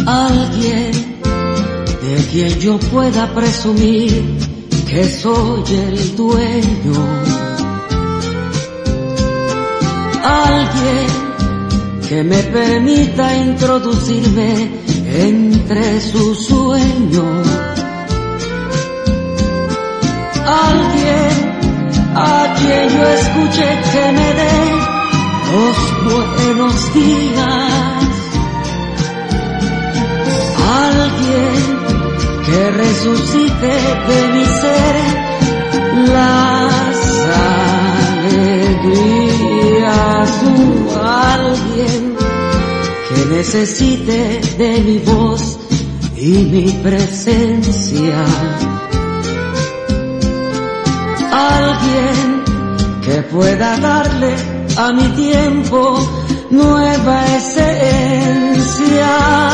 Alguien de quien yo pueda presumir que soy el dueño. Alguien que me permita introducirme entre sus sueños. Alguien a quien yo escuche que me dé los buenos días. Alguien que resucite de mi ser las alegrías. Alguien que necesite de mi voz y mi presencia. Alguien que pueda darle a mi tiempo nueva esencia.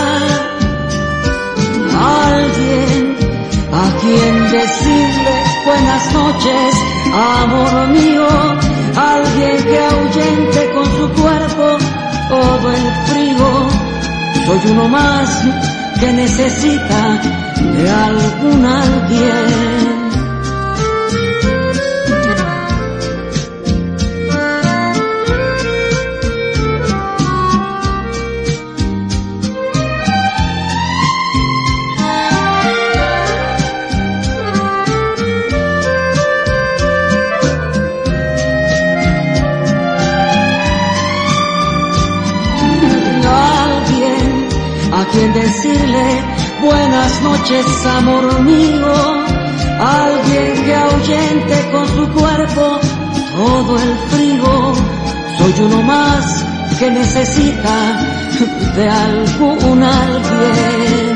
Alguien a quien decirle buenas noches, amor mío. Alguien que ahuyente con su cuerpo todo el frío. Soy uno más que necesita de algún alguien. A quien decirle buenas noches, amor mío. Alguien que ahuyente con su cuerpo todo el frío. Soy uno más que necesita de algún alguien.